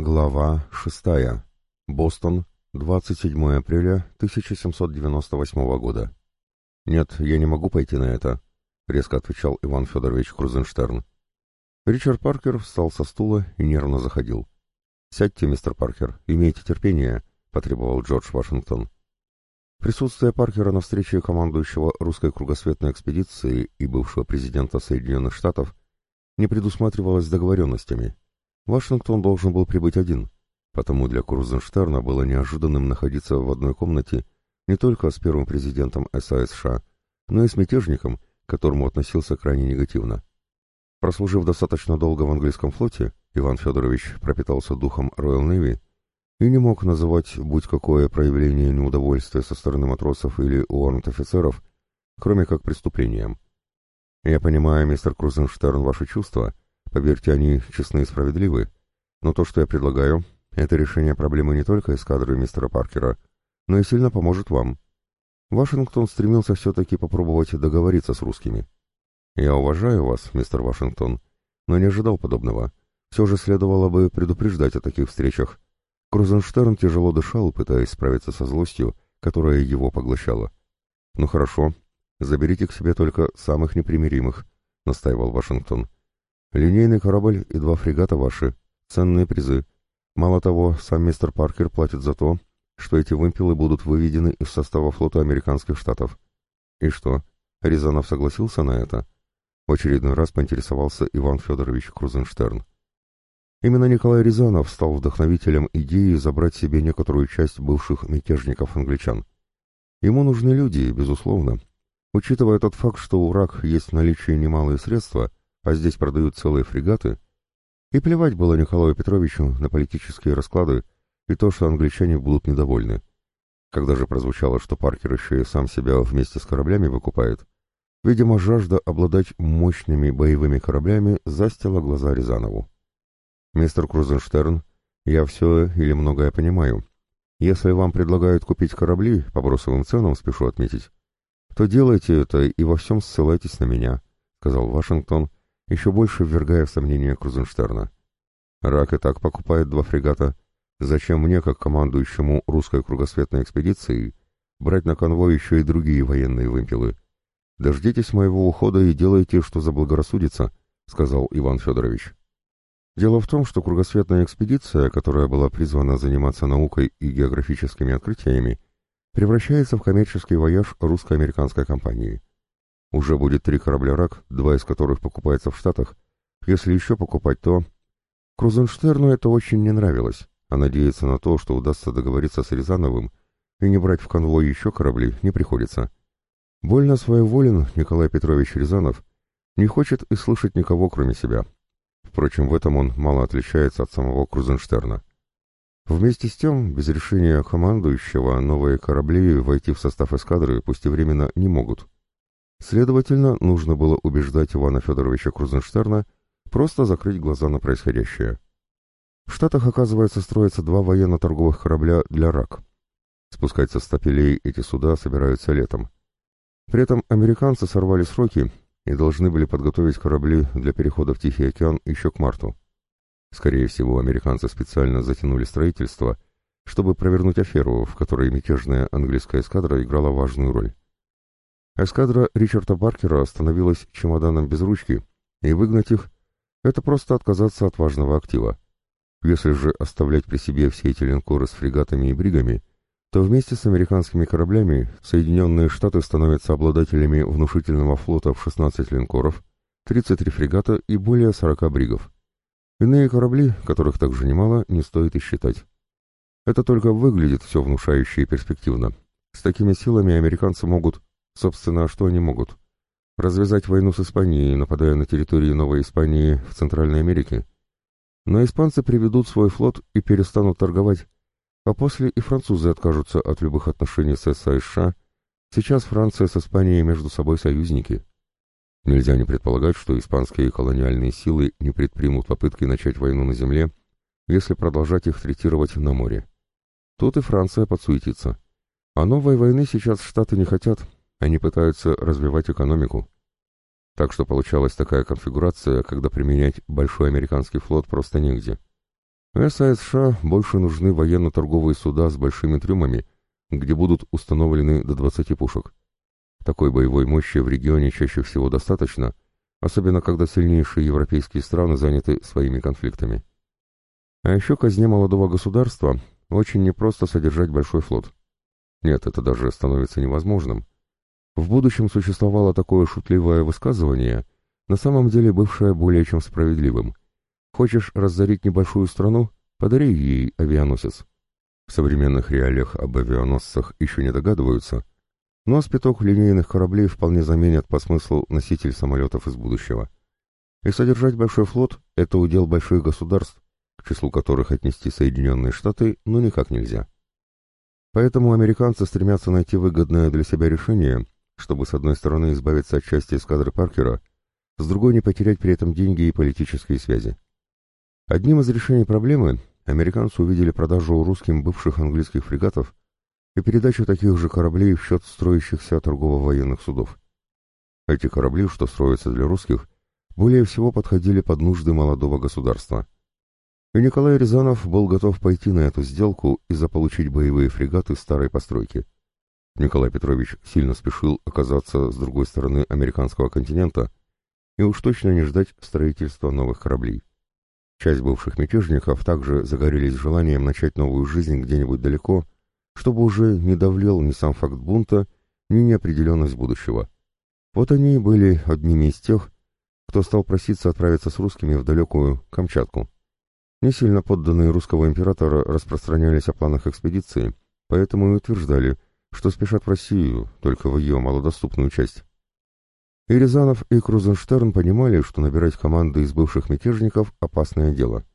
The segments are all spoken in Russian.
Глава 6. Бостон, 27 апреля 1798 года. «Нет, я не могу пойти на это», — резко отвечал Иван Федорович Крузенштерн. Ричард Паркер встал со стула и нервно заходил. «Сядьте, мистер Паркер, имейте терпение», — потребовал Джордж Вашингтон. Присутствие Паркера на встрече командующего русской кругосветной экспедиции и бывшего президента Соединенных Штатов не предусматривалось договоренностями. Вашингтон должен был прибыть один, потому для Крузенштерна было неожиданным находиться в одной комнате не только с первым президентом САС США, но и с мятежником, к которому относился крайне негативно. Прослужив достаточно долго в английском флоте, Иван Федорович пропитался духом Royal Navy и не мог называть будь какое проявление неудовольствия со стороны матросов или уоррент-офицеров, кроме как преступлением. «Я понимаю, мистер Крузенштерн, ваши чувства. Поверьте, они честны и справедливы, но то, что я предлагаю, это решение проблемы не только эскадры мистера Паркера, но и сильно поможет вам». Вашингтон стремился все-таки попробовать договориться с русскими. «Я уважаю вас, мистер Вашингтон, но не ожидал подобного. Все же следовало бы предупреждать о таких встречах». Крузенштерн тяжело дышал, пытаясь справиться со злостью, которая его поглощала. «Ну хорошо, заберите к себе только самых непримиримых», — настаивал Вашингтон. «Линейный корабль и 2 фрегата ваши. Ценные призы. Мало того, сам мистер Паркер платит за то, что эти вымпелы будут выведены из состава флота американских штатов». «И что, Рязанов согласился на это?» В очередной раз поинтересовался Иван Федорович Крузенштерн. Именно Николай Рязанов стал вдохновителем идеи забрать себе некоторую часть бывших мятежников-англичан. Ему нужны люди, безусловно. Учитывая тот факт, что у РАК есть в наличии немалые средства, а здесь продают целые фрегаты, и плевать было Николаю Петровичу на политические расклады и то, что англичане будут недовольны. Когда же прозвучало, что Паркер еще и сам себя вместе с кораблями выкупает, видимо, жажда обладать мощными боевыми кораблями застила глаза Рязанову. «Мистер Крузенштерн, я все или многое понимаю. Если вам предлагают купить корабли по бросовым ценам, спешу отметить, то делайте это и во всем ссылайтесь на меня», — сказал Вашингтон, еще больше ввергая в сомнение Крузенштерна. «РАК и так покупает 2 фрегата. Зачем мне, как командующему русской кругосветной экспедицией, брать на конвой еще и другие военные вымпелы? Дождитесь моего ухода и делайте, что заблагорассудится», — сказал Иван Федорович. Дело в том, что кругосветная экспедиция, которая была призвана заниматься наукой и географическими открытиями, превращается в коммерческий вояж русско-американской компании. Уже будет 3 корабля «РАК», 2 из которых покупаются в Штатах. Если еще покупать, то... Крузенштерну это очень не нравилось, а надеяться на то, что удастся договориться с Рязановым и не брать в конвой еще корабли, не приходится. Больно своеволен Николай Петрович Рязанов, не хочет и слышать никого, кроме себя. Впрочем, в этом он мало отличается от самого Крузенштерна. Вместе с тем, без решения командующего, новые корабли войти в состав эскадры, пусть и временно, не могут. Следовательно, нужно было убеждать Ивана Федоровича Крузенштерна просто закрыть глаза на происходящее. В Штатах, оказывается, строятся 2 военно-торговых корабля для РАК. Спускать со стапелей эти суда собираются летом. При этом американцы сорвали сроки и должны были подготовить корабли для перехода в Тихий океан еще к марту. Скорее всего, американцы специально затянули строительство, чтобы провернуть аферу, в которой мятежная английская эскадра играла важную роль. Эскадра Ричарда Паркера остановилась чемоданом без ручки, и выгнать их — это просто отказаться от важного актива. Если же оставлять при себе все эти линкоры с фрегатами и бригами, то вместе с американскими кораблями Соединенные Штаты становятся обладателями внушительного флота в 16 линкоров, 33 фрегата и более 40 бригов. Иные корабли, которых также немало, не стоит и считать. Это только выглядит все внушающе и перспективно. С такими силами американцы могут... Собственно, что они могут? Развязать войну с Испанией, нападая на территории Новой Испании в Центральной Америке? Но испанцы приведут свой флот и перестанут торговать, а после и французы откажутся от любых отношений с США. Сейчас Франция с Испанией между собой союзники. Нельзя не предполагать, что испанские колониальные силы не предпримут попытки начать войну на земле, если продолжать их третировать на море. Тут и Франция подсуетится. А новой войны сейчас Штаты не хотят, они пытаются развивать экономику. Так что получалась такая конфигурация, когда применять большой американский флот просто негде. США больше нужны военно-торговые суда с большими трюмами, где будут установлены до 20 пушек. Такой боевой мощи в регионе чаще всего достаточно, особенно когда сильнейшие европейские страны заняты своими конфликтами. А еще казне молодого государства очень непросто содержать большой флот. Нет, это даже становится невозможным. В будущем существовало такое шутливое высказывание, на самом деле бывшее более чем справедливым. Хочешь разорить небольшую страну? Подари ей авианосец. В современных реалиях об авианосцах еще не догадываются, но спиток линейных кораблей вполне заменят по смыслу носитель самолетов из будущего. И содержать большой флот – это удел больших государств, к числу которых отнести Соединенные Штаты ну никак нельзя. Поэтому американцы стремятся найти выгодное для себя решение, чтобы с одной стороны избавиться от части эскадры Паркера, с другой не потерять при этом деньги и политические связи. Одним из решений проблемы американцы увидели продажу русским бывших английских фрегатов и передачу таких же кораблей в счет строящихся торгово-военных судов. Эти корабли, что строятся для русских, более всего подходили под нужды молодого государства. И Николай Рязанов был готов пойти на эту сделку и заполучить боевые фрегаты старой постройки. Николай Петрович сильно спешил оказаться с другой стороны американского континента и уж точно не ждать строительства новых кораблей. Часть бывших мятежников также загорелись желанием начать новую жизнь где-нибудь далеко, чтобы уже не давлел ни сам факт бунта, ни неопределенность будущего. Вот они и были одними из тех, кто стал проситься отправиться с русскими в далекую Камчатку. Не сильно подданные русского императора распространялись о планах экспедиции, поэтому и утверждали, что спешат в Россию, только в ее малодоступную часть. И Рязанов, и Крузенштерн понимали, что набирать команды из бывших мятежников – опасное дело.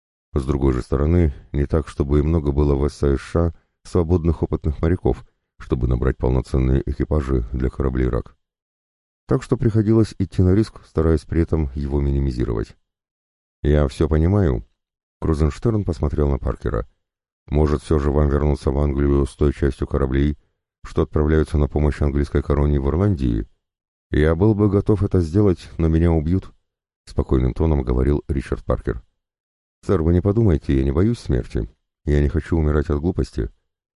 С другой же стороны, не так, чтобы и много было в США свободных опытных моряков, чтобы набрать полноценные экипажи для кораблей «Рак». Так что приходилось идти на риск, стараясь при этом его минимизировать. «Я все понимаю», — Крузенштерн посмотрел на Паркера. «Может, все же вам вернуться в Англию с той частью кораблей, что отправляются на помощь английской короне в Ирландии? Я был бы готов это сделать, но меня убьют», — спокойным тоном говорил Ричард Паркер. «Сэр, вы не подумайте, я не боюсь смерти. Я не хочу умирать от глупости.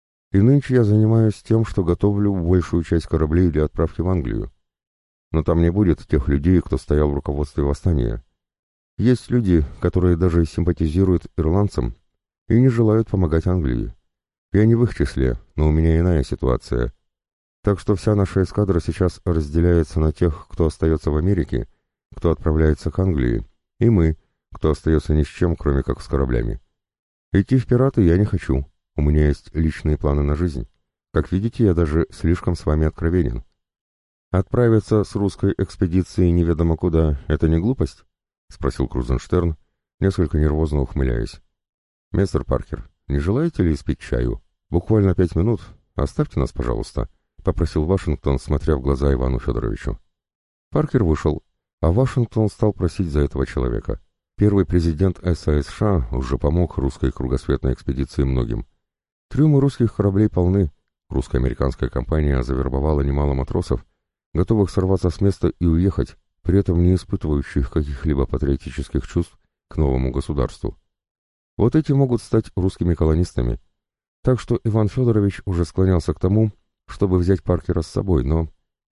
И нынче я занимаюсь тем, что готовлю большую часть кораблей для отправки в Англию. Но там не будет тех людей, кто стоял в руководстве восстания. Есть люди, которые даже симпатизируют ирландцам и не желают помогать Англии. Я не в их числе, но у меня иная ситуация. Так что вся наша эскадра сейчас разделяется на тех, кто остается в Америке, кто отправляется к Англии, и мы, кто остается ни с чем, кроме как с кораблями. Идти в пираты я не хочу. У меня есть личные планы на жизнь. Как видите, я даже слишком с вами откровенен. Отправиться с русской экспедицией неведомо куда — это не глупость? — спросил Крузенштерн, несколько нервозно ухмыляясь. «Мистер Паркер, не желаете ли испить чаю? Буквально 5 минут. Оставьте нас, пожалуйста», — попросил Вашингтон, смотря в глаза Ивану Федоровичу. Паркер вышел, а Вашингтон стал просить за этого человека. Первый президент США уже помог русской кругосветной экспедиции многим. Трюмы русских кораблей полны. Русско-американская компания завербовала немало матросов, готовых сорваться с места и уехать, при этом не испытывающих каких-либо патриотических чувств к новому государству. Вот эти могут стать русскими колонистами. Так что Иван Федорович уже склонялся к тому, чтобы взять Паркера с собой, но...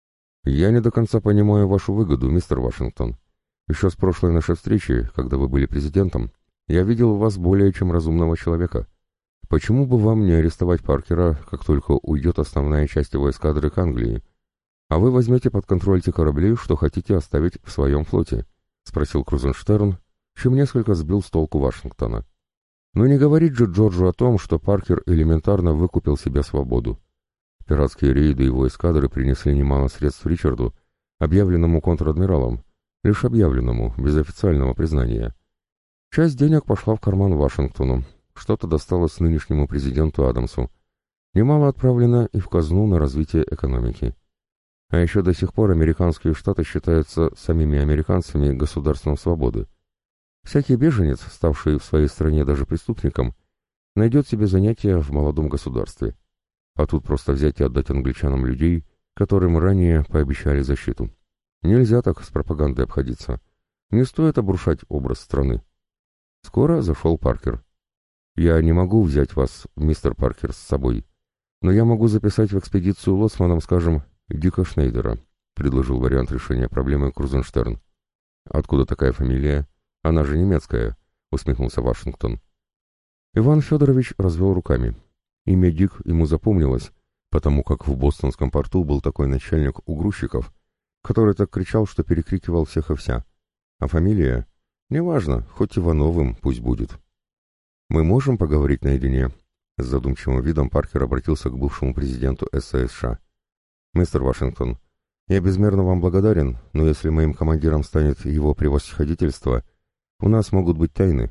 «Я не до конца понимаю вашу выгоду, мистер Вашингтон. Еще с прошлой нашей встречи, когда вы были президентом, я видел в вас более чем разумного человека. Почему бы вам не арестовать Паркера, как только уйдет основная часть его эскадры к Англии? А вы возьмете под контроль те корабли, что хотите оставить в своем флоте?» — спросил Крузенштерн, чем несколько сбил с толку Вашингтона. Но не говорить же Джорджу о том, что Паркер элементарно выкупил себе свободу. Пиратские рейды его эскадры принесли немало средств Ричарду, объявленному контр-адмиралом, лишь объявленному, без официального признания. Часть денег пошла в карман Вашингтону, что-то досталось нынешнему президенту Адамсу. Немало отправлено и в казну на развитие экономики. А еще до сих пор американские штаты считаются самими американцами государством свободы. Всякий беженец, ставший в своей стране даже преступником, найдет себе занятие в молодом государстве. А тут просто взять и отдать англичанам людей, которым ранее пообещали защиту. Нельзя так с пропагандой обходиться. Не стоит обрушать образ страны. Скоро зашел Паркер. «Я не могу взять вас, мистер Паркер, с собой, но я могу записать в экспедицию лоцманом, скажем, Дика Шнейдера», — предложил вариант решения проблемы Крузенштерн. «Откуда такая фамилия? Она же немецкая», — усмехнулся Вашингтон. Иван Федорович развел руками. Имя Дик ему запомнилось, потому как в бостонском порту был такой начальник у грузчиков, который так кричал, что перекрикивал всех и вся. А фамилия? Неважно, хоть Ивановым пусть будет. «Мы можем поговорить наедине?» С задумчивым видом Паркер обратился к бывшему президенту СС США. «Мистер Вашингтон, я безмерно вам благодарен, но если моим командиром станет его превосходительство, у нас могут быть тайны».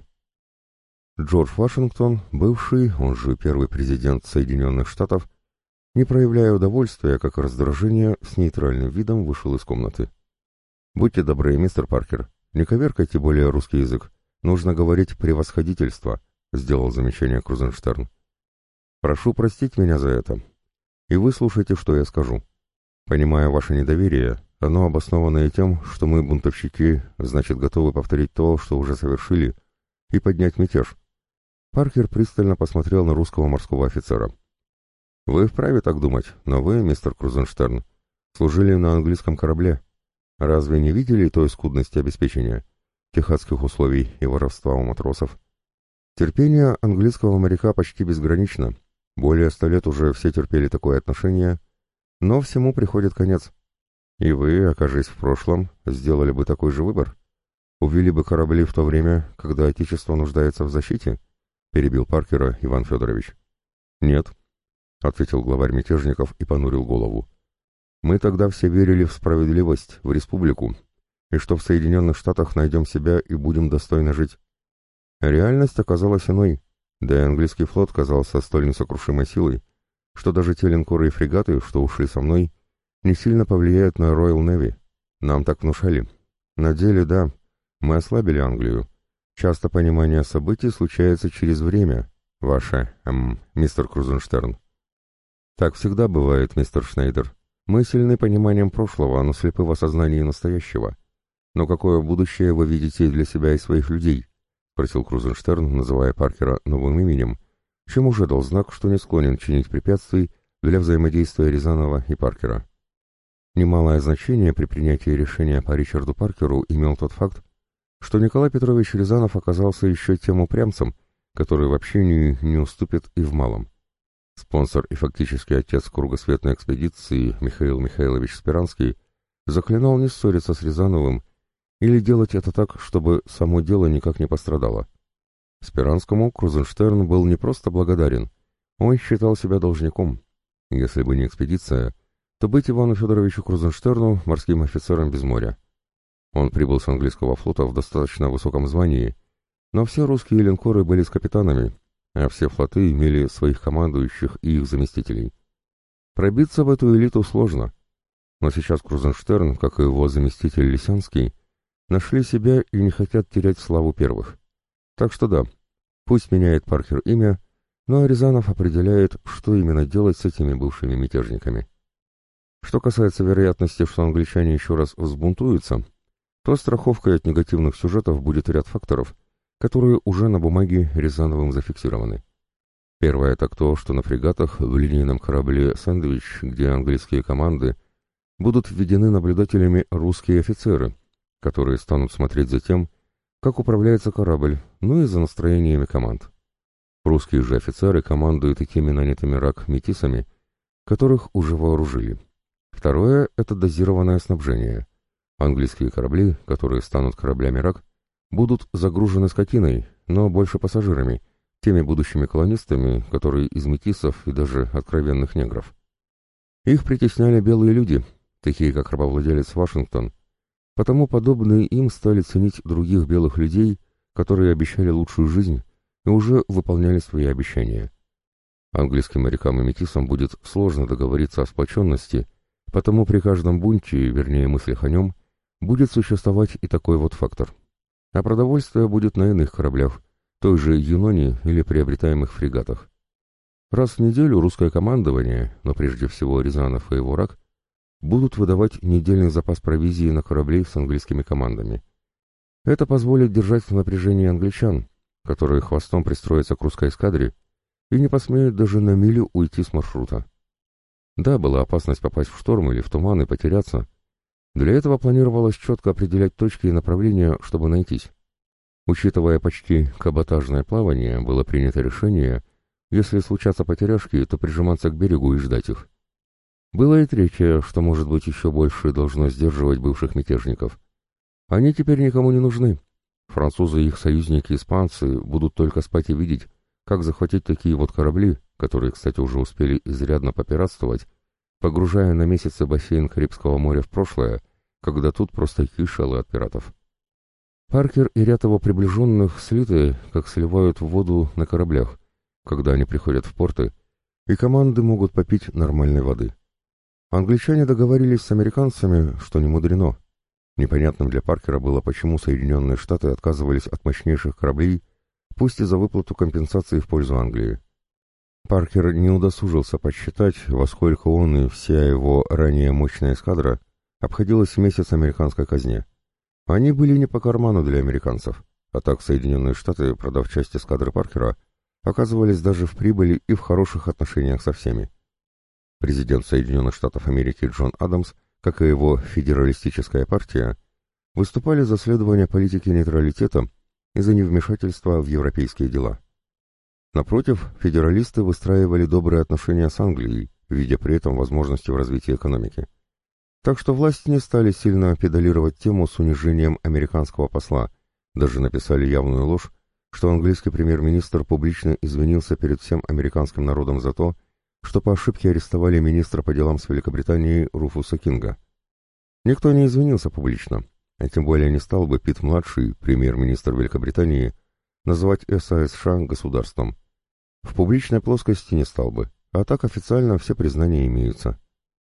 Джордж Вашингтон, бывший, он же первый президент Соединенных Штатов, не проявляя удовольствия, как и раздражения, с нейтральным видом вышел из комнаты. «Будьте добры, мистер Паркер, не коверкайте более русский язык. Нужно говорить «превосходительство», — сделал замечание Крузенштерн. «Прошу простить меня за это. И выслушайте, что я скажу. Понимая ваше недоверие, оно обосновано и тем, что мы, бунтовщики, значит, готовы повторить то, что уже совершили, и поднять мятеж». Паркер пристально посмотрел на русского морского офицера. «Вы вправе так думать, но вы, мистер Крузенштерн, служили на английском корабле. Разве не видели той скудности обеспечения, техасских условий и воровства у матросов? Терпение английского моряка почти безгранично. Более 100 лет уже все терпели такое отношение, но всему приходит конец. И вы, окажись в прошлом, сделали бы такой же выбор? Увели бы корабли в то время, когда Отечество нуждается в защите?» — перебил Паркера Иван Федорович. «Нет», — ответил главарь мятежников и понурил голову. «Мы тогда все верили в справедливость, в республику, и что в Соединенных Штатах найдем себя и будем достойно жить. Реальность оказалась иной, да и английский флот казался столь несокрушимой силой, что даже те линкоры и фрегаты, что ушли со мной, не сильно повлияют на Royal Navy. Нам так внушали. На деле, да, мы ослабили Англию. Часто понимание событий случается через время, мистер Крузенштерн». «Так всегда бывает, мистер Шнейдер. Мы сильны пониманием прошлого, но слепы в осознании настоящего. Но какое будущее вы видите для себя и своих людей?» — спросил Крузенштерн, называя Паркера новым именем, чем уже дал знак, что не склонен чинить препятствий для взаимодействия Рязанова и Паркера. Немалое значение при принятии решения по Ричарду Паркеру имел тот факт, что Николай Петрович Рязанов оказался еще тем упрямцем, который вообще не уступит и в малом. Спонсор и фактически отец кругосветной экспедиции Михаил Михайлович Спиранский заклинал не ссориться с Рязановым или делать это так, чтобы само дело никак не пострадало. Спиранскому Крузенштерн был не просто благодарен, он считал себя должником. Если бы не экспедиция, то быть Ивану Федоровичу Крузенштерну морским офицером без моря. Он прибыл с английского флота в достаточно высоком звании, но все русские линкоры были с капитанами, а все флоты имели своих командующих и их заместителей. Пробиться в эту элиту сложно, но сейчас Крузенштерн, как и его заместитель Лисянский, нашли себя и не хотят терять славу первых. Так что да, пусть меняет Паркер имя, но Рязанов определяет, что именно делать с этими бывшими мятежниками. Что касается вероятности, что англичане еще раз взбунтуются, то страховкой от негативных сюжетов будет ряд факторов, которые уже на бумаге Рязановым зафиксированы. Первое — это то, что на фрегатах в линейном корабле «Сэндвич», где английские команды, будут введены наблюдателями русские офицеры, которые станут смотреть за тем, как управляется корабль, ну и за настроениями команд. Русские же офицеры командуют такими нанятыми рак-метисами, которых уже вооружили. Второе — это дозированное снабжение. Английские корабли, которые станут кораблями рак, будут загружены скотиной, но больше пассажирами, теми будущими колонистами, которые из метисов и даже откровенных негров. Их притесняли белые люди, такие как рабовладелец Вашингтон, потому подобные им стали ценить других белых людей, которые обещали лучшую жизнь и уже выполняли свои обещания. Английским морякам и метисам будет сложно договориться о сплоченности, потому при каждом бунте, вернее мыслях о нем, будет существовать и такой вот фактор. А продовольствие будет на иных кораблях, той же Юноне или приобретаемых фрегатах. Раз в неделю русское командование, но прежде всего Рязанов и его рак, будут выдавать недельный запас провизии на корабли с английскими командами. Это позволит держать в напряжении англичан, которые хвостом пристроятся к русской эскадре и не посмеют даже на милю уйти с маршрута. Да, была опасность попасть в шторм или в туман и потеряться. Для этого планировалось четко определять точки и направления, чтобы найтись. Учитывая почти каботажное плавание, было принято решение, если случатся потеряшки, то прижиматься к берегу и ждать их. Было и третье, что, может быть, еще больше должно сдерживать бывших мятежников. Они теперь никому не нужны. Французы и их союзники-испанцы будут только спать и видеть, как захватить такие вот корабли, которые, кстати, уже успели изрядно попиратствовать, погружая на месяцы бассейн Карибского моря в прошлое, когда тут просто кишело от пиратов. Паркер и ряд его приближенных слиты, как сливают в воду на кораблях, когда они приходят в порты, и команды могут попить нормальной воды. Англичане договорились с американцами, что не мудрено. Непонятным для Паркера было, почему Соединенные Штаты отказывались от мощнейших кораблей, пусть и за выплату компенсации в пользу Англии. Паркер не удосужился подсчитать, во сколько он и вся его ранее мощная эскадра обходилась в месяц американской казне. Они были не по карману для американцев, а так Соединенные Штаты, продав часть эскадры Паркера, оказывались даже в прибыли и в хороших отношениях со всеми. Президент Соединенных Штатов Америки Джон Адамс, как и его федералистическая партия, выступали за следование политики нейтралитета и за невмешательство в европейские дела. Напротив, федералисты выстраивали добрые отношения с Англией, видя при этом возможности в развитии экономики. Так что власти не стали сильно педалировать тему с унижением американского посла, даже написали явную ложь, что английский премьер-министр публично извинился перед всем американским народом за то, что по ошибке арестовали министра по делам с Великобританией Руфуса Кинга. Никто не извинился публично, а тем более не стал бы Питт-младший, премьер-министр Великобритании, называть США государством. В публичной плоскости не стал бы, а так официально все признания имеются.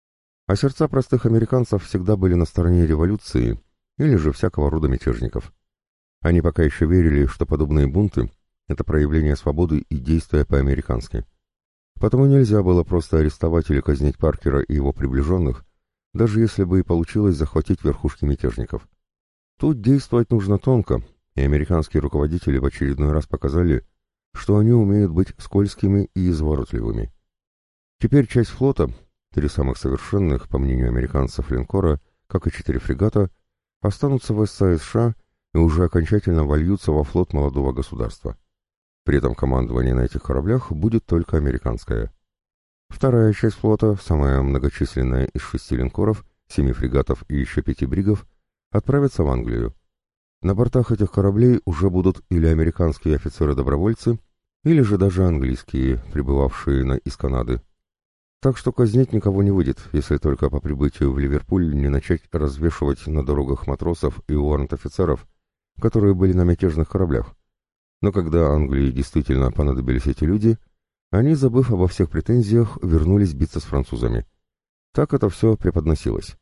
А сердца простых американцев всегда были на стороне революции или же всякого рода мятежников. Они пока еще верили, что подобные бунты — это проявление свободы и действия по-американски. Потому нельзя было просто арестовать или казнить Паркера и его приближенных, даже если бы и получилось захватить верхушки мятежников. Тут действовать нужно тонко, и американские руководители в очередной раз показали, что они умеют быть скользкими и изворотливыми. Теперь часть флота, 3 самых совершенных, по мнению американцев, линкора, как и 4 фрегата, останутся в США и уже окончательно вольются во флот молодого государства. При этом командование на этих кораблях будет только американское. Вторая часть флота, самая многочисленная из 6 линкоров, 7 фрегатов и еще 5 бригов, отправится в Англию. На бортах этих кораблей уже будут или американские офицеры-добровольцы, или же даже английские, прибывавшие из Канады. Так что казнить никого не выйдет, если только по прибытию в Ливерпуль не начать развешивать на дорогах матросов и уоррент-офицеров, которые были на мятежных кораблях. Но когда Англии действительно понадобились эти люди, они, забыв обо всех претензиях, вернулись биться с французами. Так это все преподносилось.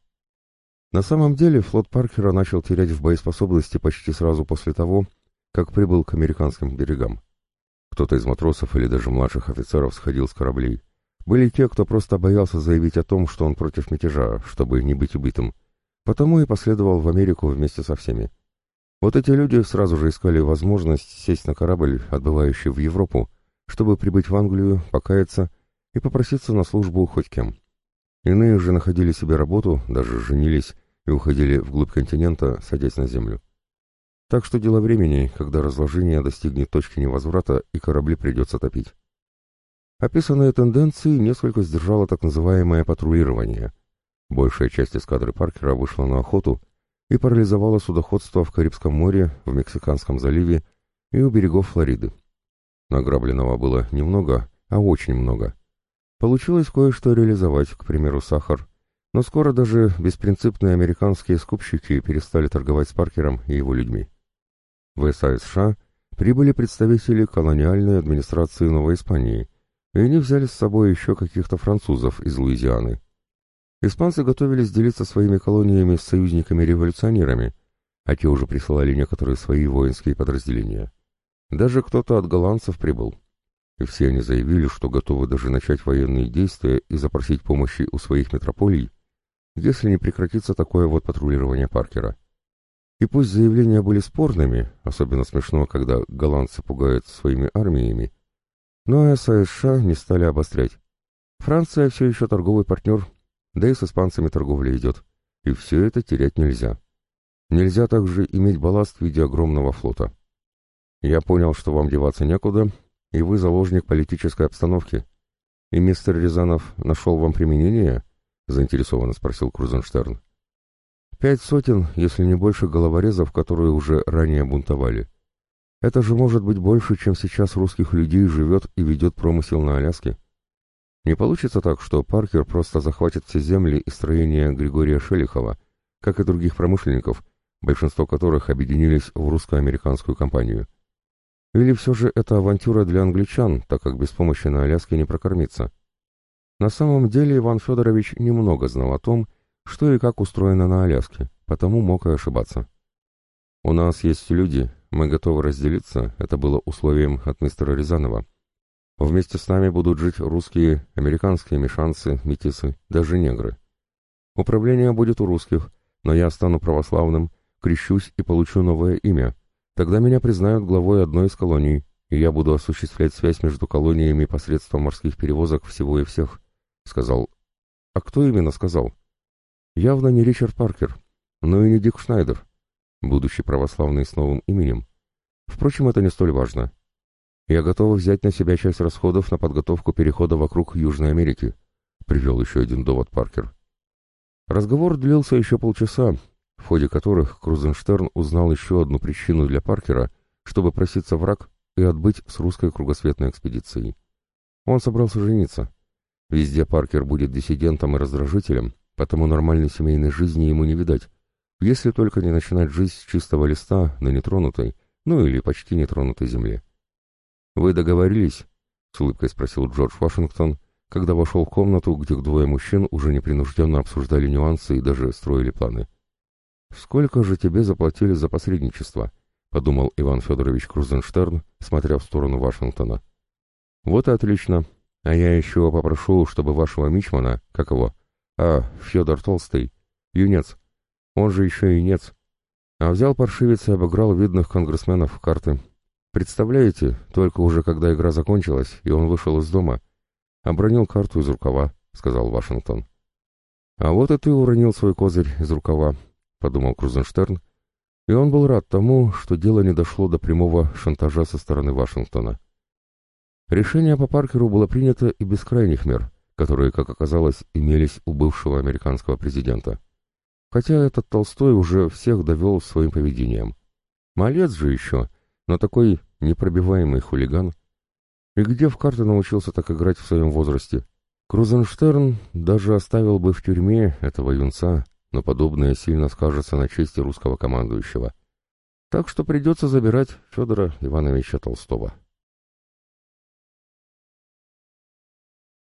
На самом деле флот Паркера начал терять в боеспособности почти сразу после того, как прибыл к американским берегам. Кто-то из матросов или даже младших офицеров сходил с кораблей. Были те, кто просто боялся заявить о том, что он против мятежа, чтобы не быть убитым. Потому и последовал в Америку вместе со всеми. Вот эти люди сразу же искали возможность сесть на корабль, отбывающий в Европу, чтобы прибыть в Англию, покаяться и попроситься на службу хоть кем. Иные же находили себе работу, даже женились и уходили вглубь континента, садясь на землю. Так что дело времени, когда разложение достигнет точки невозврата и корабли придется топить. Описанные тенденции несколько сдержало так называемое патрулирование. Большая часть эскадры Паркера вышла на охоту и парализовала судоходство в Карибском море, в Мексиканском заливе и у берегов Флориды. Награбленного было немного, а очень много. Получилось кое-что реализовать, к примеру, сахар, но скоро даже беспринципные американские скупщики перестали торговать с Паркером и его людьми. В США прибыли представители колониальной администрации Новой Испании, и они взяли с собой еще каких-то французов из Луизианы. Испанцы готовились делиться своими колониями с союзниками-революционерами, а те уже присылали некоторые свои воинские подразделения. Даже кто-то от голландцев прибыл. И все они заявили, что готовы даже начать военные действия и запросить помощи у своих метрополий, если не прекратится такое вот патрулирование Паркера. И пусть заявления были спорными, особенно смешно, когда голландцы пугают своими армиями, но США не стали обострять. Франция все еще торговый партнер, да и с испанцами торговля идет. И все это терять нельзя. Нельзя также иметь балласт в виде огромного флота. Я понял, что вам деваться некуда, и вы заложник политической обстановки. И мистер Рязанов нашел вам применение? Заинтересованно спросил Крузенштерн. 5 сотен, если не больше головорезов, которые уже ранее бунтовали. Это же может быть больше, чем сейчас русских людей живет и ведет промысел на Аляске. Не получится так, что Паркер просто захватит все земли и строения Григория Шелихова, как и других промышленников, большинство которых объединились в русско-американскую компанию. Или все же это авантюра для англичан, так как без помощи на Аляске не прокормиться. На самом деле Иван Федорович немного знал о том, что и как устроено на Аляске, потому мог и ошибаться. «У нас есть люди, мы готовы разделиться», это было условием от мистера Рязанова. Вместе с нами будут жить русские, американские мешанцы, метисы, даже негры. Управление будет у русских, но я стану православным, крещусь и получу новое имя. Тогда меня признают главой одной из колоний, и я буду осуществлять связь между колониями посредством морских перевозок всего и всех», — сказал. «А кто именно сказал?» «Явно не Ричард Паркер, но и не Дик Шнайдер, будущий православный с новым именем. Впрочем, это не столь важно. Я готов взять на себя часть расходов на подготовку перехода вокруг Южной Америки», — привел еще один довод Паркер. Разговор длился еще полчаса, в ходе которых Крузенштерн узнал еще одну причину для Паркера, чтобы проситься в Рак и отбыть с русской кругосветной экспедицией. Он собрался жениться. Везде Паркер будет диссидентом и раздражителем, потому нормальной семейной жизни ему не видать, если только не начинать жизнь с чистого листа на нетронутой, ну или почти нетронутой земле. «Вы договорились?» — с улыбкой спросил Джордж Вашингтон, когда вошел в комнату, где двое мужчин уже непринужденно обсуждали нюансы и даже строили планы. «Сколько же тебе заплатили за посредничество?» — подумал Иван Федорович Крузенштерн, смотря в сторону Вашингтона. «Вот и отлично. А я еще попрошу, чтобы вашего мичмана, как его? Федор Толстый, юнец, он же еще и нец. А взял паршивец и обыграл видных конгрессменов в карты. Представляете, только уже когда игра закончилась, и он вышел из дома, обронил карту из рукава», — сказал Вашингтон. «А вот и ты уронил свой козырь из рукава», — подумал Крузенштерн, и он был рад тому, что дело не дошло до прямого шантажа со стороны Вашингтона. Решение по Паркеру было принято и без крайних мер, которые, как оказалось, имелись у бывшего американского президента. Хотя этот Толстой уже всех довел своим поведением. Малец же еще, но такой непробиваемый хулиган. И где в карты научился так играть в своем возрасте? Крузенштерн даже оставил бы в тюрьме этого юнца, но подобное сильно скажется на чести русского командующего. Так что придется забирать Федора Ивановича Толстого.